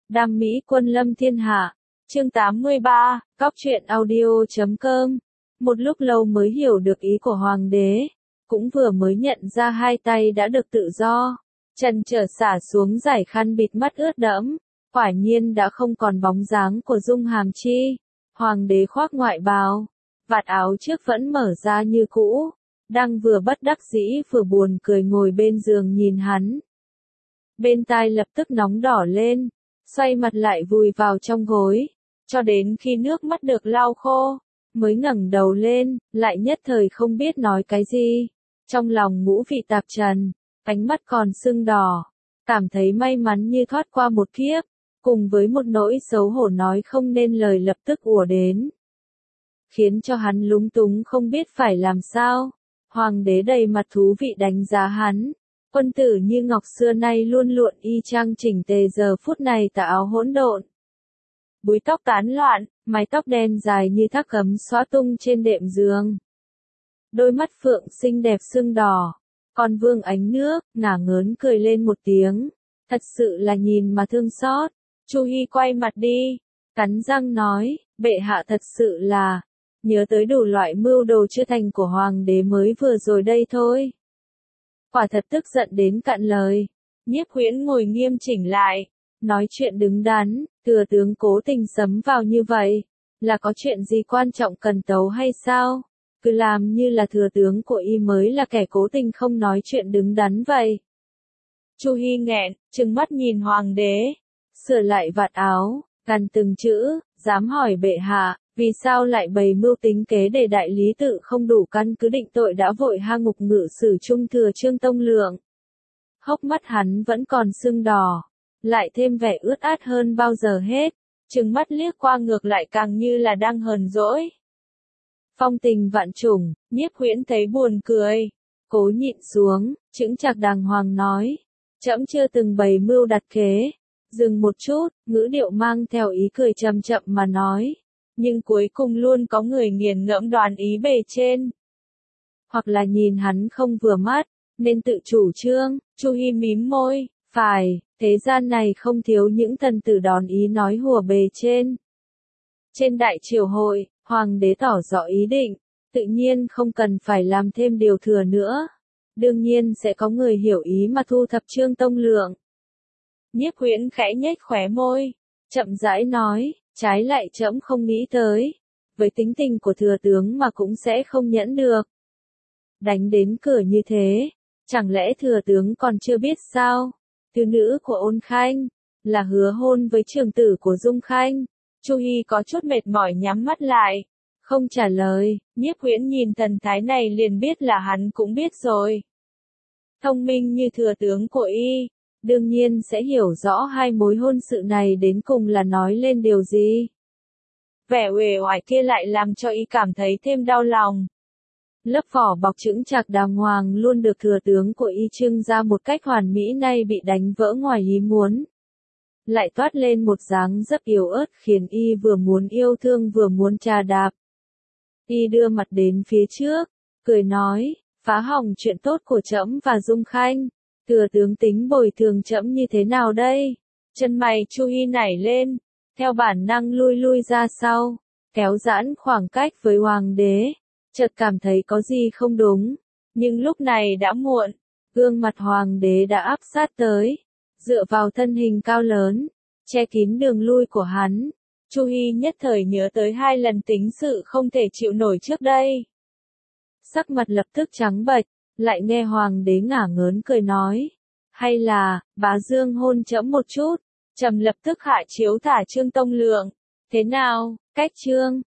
Đam mỹ quân lâm thiên hạ. Chương 83, Góc truyện audio.com. Một lúc lâu mới hiểu được ý của hoàng đế, cũng vừa mới nhận ra hai tay đã được tự do, trần trở xả xuống giải khăn bịt mắt ướt đẫm, quả nhiên đã không còn bóng dáng của Dung Hàm Chi. Hoàng đế khoác ngoại bào, vạt áo trước vẫn mở ra như cũ, đang vừa bất đắc dĩ vừa buồn cười ngồi bên giường nhìn hắn. Bên tai lập tức nóng đỏ lên, xoay mặt lại vùi vào trong gối, cho đến khi nước mắt được lau khô, mới ngẩng đầu lên, lại nhất thời không biết nói cái gì. Trong lòng ngũ vị tạp trần, ánh mắt còn sưng đỏ, cảm thấy may mắn như thoát qua một kiếp, cùng với một nỗi xấu hổ nói không nên lời lập tức ùa đến, khiến cho hắn lúng túng không biết phải làm sao. Hoàng đế đầy mặt thú vị đánh giá hắn. Quân tử như ngọc xưa nay luôn luộn y chang chỉnh tề, giờ phút này tà áo hỗn độn, búi tóc tán loạn, mái tóc đen dài như thác cấm xõa tung trên đệm giường. Đôi mắt phượng xinh đẹp sưng đỏ, còn vương ánh nước, ngả ngớn cười lên một tiếng, thật sự là nhìn mà thương xót. Chu Hi quay mặt đi, cắn răng nói, bệ hạ thật sự là, nhớ tới đủ loại mưu đồ chưa thành của hoàng đế mới vừa rồi đây thôi. Quả thật tức giận đến cạn lời. Nhiếp Huyễn ngồi nghiêm chỉnh lại, nói chuyện đứng đắn, thừa tướng cố tình sấm vào như vậy, là có chuyện gì quan trọng cần tấu hay sao? Cứ làm như là thừa tướng của y mới là kẻ cố tình không nói chuyện đứng đắn vậy. Chu Hi nghẹn, trừng mắt nhìn hoàng đế, sửa lại vạt áo, gằn từng chữ, dám hỏi bệ hạ, vì sao lại bày mưu tính kế để đại lý tự không đủ căn cứ định tội đã vội hang ngục ngự sử trung thừa Trương Tông Lượng. Hốc mắt hắn vẫn còn sưng đỏ, lại thêm vẻ ướt át hơn bao giờ hết, trừng mắt liếc qua ngược lại càng như là đang hờn dỗi. Phong tình vạn trùng, Nhiếp Huyễn thấy buồn cười, cố nhịn xuống, chững chạc đàng hoàng nói, trẫm chưa từng bày mưu đặt kế. Dừng một chút, ngữ điệu mang theo ý cười chậm chậm mà nói, nhưng cuối cùng luôn có người nghiền ngẫm đoán ý bề trên, hoặc là nhìn hắn không vừa mắt, nên tự chủ trương. Chu Hi mím môi, phải, thế gian này không thiếu những thần tử đón ý nói hùa bề trên. Trên đại triều hội, hoàng đế tỏ rõ ý định, tự nhiên không cần phải làm thêm điều thừa nữa. Đương nhiên sẽ có người hiểu ý mà thu thập Trương Tông Lượng. Nhiếp Huyễn khẽ nhếch khóe môi, chậm rãi nói, trái lại trẫm không nghĩ tới, với tính tình của thừa tướng mà cũng sẽ không nhẫn được. Đánh đến cửa như thế, chẳng lẽ thừa tướng còn chưa biết sao? Thứ nữ của Ôn Khanh, là hứa hôn với trưởng tử của Dung Khanh. Chu Hi có chút mệt mỏi nhắm mắt lại, không trả lời. Nhiếp Huyễn nhìn thần thái này liền biết là hắn cũng biết rồi. Thông minh như thừa tướng của y, đương nhiên sẽ hiểu rõ hai mối hôn sự này đến cùng là nói lên điều gì. Vẻ uể oải kia lại làm cho y cảm thấy thêm đau lòng. Lớp vỏ bọc chững chạc đàng hoàng luôn được thừa tướng của y trưng ra một cách hoàn mỹ nay bị đánh vỡ ngoài ý muốn. Lại toát lên một dáng dấp yếu ớt khiến y vừa muốn yêu thương vừa muốn trà đạp. Y đưa mặt đến phía trước, cười nói, phá hỏng chuyện tốt của trẫm và Dung Khanh. Thừa tướng tính bồi thường trẫm như thế nào đây? Chân mày Chu Hi nảy lên, theo bản năng lui ra sau, kéo giãn khoảng cách với hoàng đế, chợt cảm thấy có gì không đúng, nhưng lúc này đã muộn, gương mặt hoàng đế đã áp sát tới, dựa vào thân hình cao lớn, che kín đường lui của hắn. Chu Hi nhất thời nhớ tới hai lần tính sự không thể chịu nổi trước đây. Sắc mặt lập tức trắng bệch. Lại nghe hoàng đế ngả ngớn cười nói, hay là, bá dương hôn trẫm một chút, trẫm lập tức hạ chiếu thả Trương Tông Lượng. Thế nào, cách Trương